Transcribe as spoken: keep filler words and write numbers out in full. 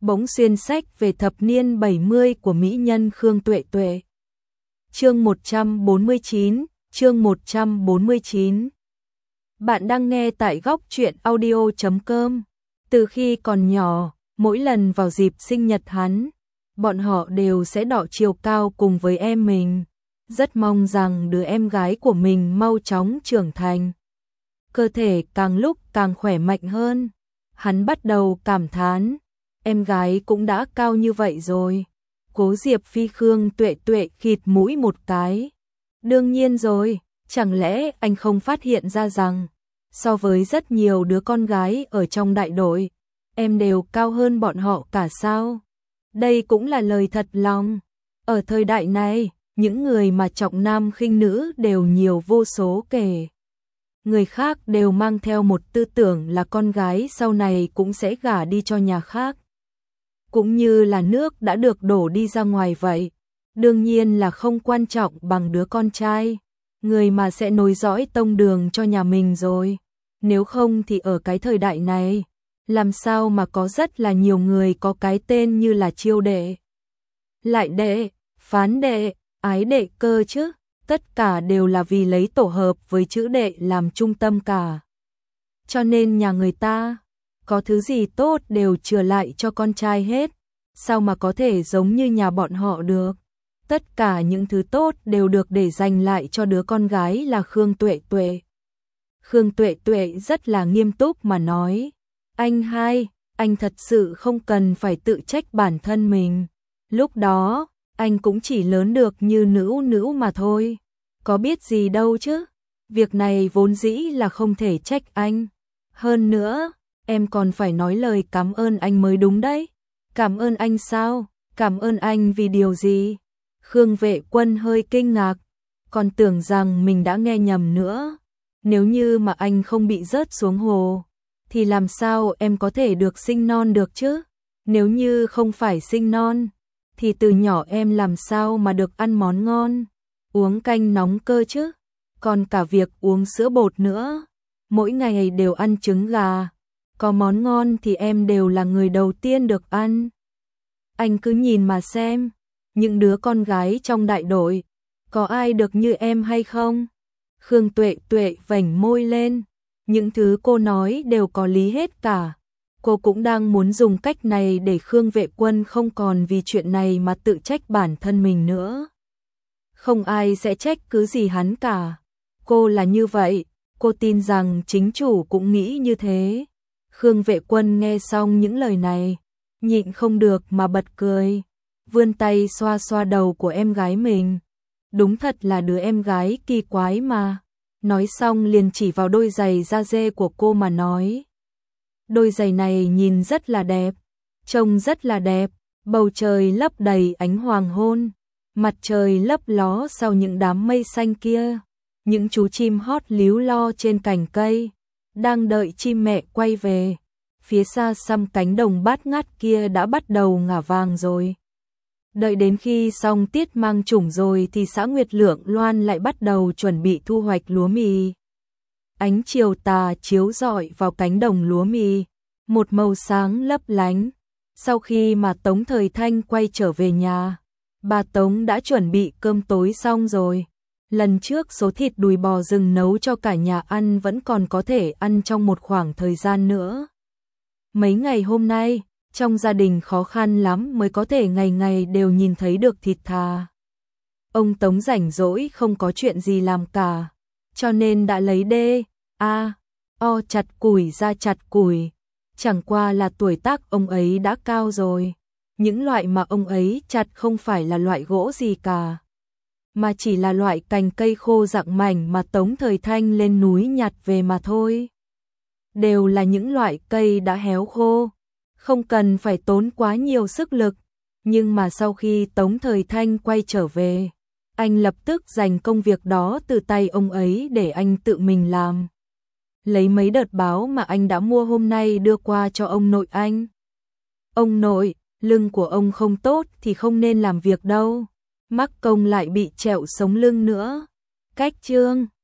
bỗng xuyên sách về thập niên bảy mươi của mỹ nhân Khương Tuệ Tuệ. Chương một trăm bốn mươi chín, chương một trăm bốn mươi chín. Bạn đang nghe tại góc truyện audio chấm com. Từ khi còn nhỏ, mỗi lần vào dịp sinh nhật hắn, bọn họ đều sẽ đọ chiều cao cùng với em mình, rất mong rằng đứa em gái của mình mau chóng trưởng thành, cơ thể càng lúc càng khỏe mạnh hơn. Hắn bắt đầu cảm thán, em gái cũng đã cao như vậy rồi. Cố Diệp Phi Khương Tuệ Tuệ khịt mũi một cái. Đương nhiên rồi, chẳng lẽ anh không phát hiện ra rằng, so với rất nhiều đứa con gái ở trong đại đội, em đều cao hơn bọn họ cả sao? Đây cũng là lời thật lòng. Ở thời đại này, những người mà trọng nam khinh nữ đều nhiều vô số kể. Người khác đều mang theo một tư tưởng là con gái sau này cũng sẽ gả đi cho nhà khác, cũng như là nước đã được đổ đi ra ngoài vậy. Đương nhiên là không quan trọng bằng đứa con trai, người mà sẽ nối dõi tông đường cho nhà mình rồi. Nếu không thì ở cái thời đại này, làm sao mà có rất là nhiều người có cái tên như là chiêu đệ, lại đệ, phán đệ, ái đệ cơ chứ. Tất cả đều là vì lấy tổ hợp với chữ đệ làm trung tâm cả. Cho nên nhà người ta, có thứ gì tốt đều chừa lại cho con trai hết. Sao mà có thể giống như nhà bọn họ được? Tất cả những thứ tốt đều được để dành lại cho đứa con gái là Khương Tuệ Tuệ. Khương Tuệ Tuệ rất là nghiêm túc mà nói, anh hai, anh thật sự không cần phải tự trách bản thân mình. Lúc đó, anh cũng chỉ lớn được như nữ nữ mà thôi, có biết gì đâu chứ. Việc này vốn dĩ là không thể trách anh. Hơn nữa, em còn phải nói lời cảm ơn anh mới đúng đấy. Cảm ơn anh sao? Cảm ơn anh vì điều gì? Khương Vệ Quân hơi kinh ngạc, còn tưởng rằng mình đã nghe nhầm nữa. Nếu như mà anh không bị rớt xuống hồ, thì làm sao em có thể được sinh non được chứ? Nếu như không phải sinh non, thì từ nhỏ em làm sao mà được ăn món ngon, uống canh nóng cơ chứ, còn cả việc uống sữa bột nữa, mỗi ngày đều ăn trứng gà, có món ngon thì em đều là người đầu tiên được ăn. Anh cứ nhìn mà xem, những đứa con gái trong đại đội, có ai được như em hay không? Khương Tuệ Tuệ vểnh môi lên, những thứ cô nói đều có lý hết cả. Cô cũng đang muốn dùng cách này để Khương Vệ Quân không còn vì chuyện này mà tự trách bản thân mình nữa. Không ai sẽ trách cứ gì hắn cả. Cô là như vậy, cô tin rằng chính chủ cũng nghĩ như thế. Khương Vệ Quân nghe xong những lời này, nhịn không được mà bật cười, vươn tay xoa xoa đầu của em gái mình. Đúng thật là đứa em gái kỳ quái mà. Nói xong liền chỉ vào đôi giày da dê của cô mà nói. Đôi giày này nhìn rất là đẹp, trông rất là đẹp, bầu trời lấp đầy ánh hoàng hôn, mặt trời lấp ló sau những đám mây xanh kia, những chú chim hót líu lo trên cành cây, đang đợi chim mẹ quay về. Phía xa xăm cánh đồng bát ngát kia đã bắt đầu ngả vàng rồi. Đợi đến khi xong tiết mang chủng rồi thì xã Nguyệt Lượng Loan lại bắt đầu chuẩn bị thu hoạch lúa mì. Ánh chiều tà chiếu rọi vào cánh đồng lúa mì, một màu sáng lấp lánh. Sau khi mà Tống Thời Thanh quay trở về nhà, bà Tống đã chuẩn bị cơm tối xong rồi. Lần trước số thịt đùi bò rừng nấu cho cả nhà ăn vẫn còn có thể ăn trong một khoảng thời gian nữa. Mấy ngày hôm nay, trong gia đình khó khăn lắm mới có thể ngày ngày đều nhìn thấy được thịt thà. Ông Tống rảnh rỗi không có chuyện gì làm cả, cho nên đã lấy đê, a, o chặt củi ra chặt củi. Chẳng qua là tuổi tác ông ấy đã cao rồi. Những loại mà ông ấy chặt không phải là loại gỗ gì cả, mà chỉ là loại cành cây khô rặng mảnh mà Tống Thời Thanh lên núi nhặt về mà thôi. Đều là những loại cây đã héo khô, không cần phải tốn quá nhiều sức lực. Nhưng mà sau khi Tống Thời Thanh quay trở về, anh lập tức dành công việc đó từ tay ông ấy để anh tự mình làm. Lấy mấy đợt báo mà anh đã mua hôm nay đưa qua cho ông nội anh. Ông nội, lưng của ông không tốt thì không nên làm việc đâu, mắc công lại bị trẹo sống lưng nữa. Cách chương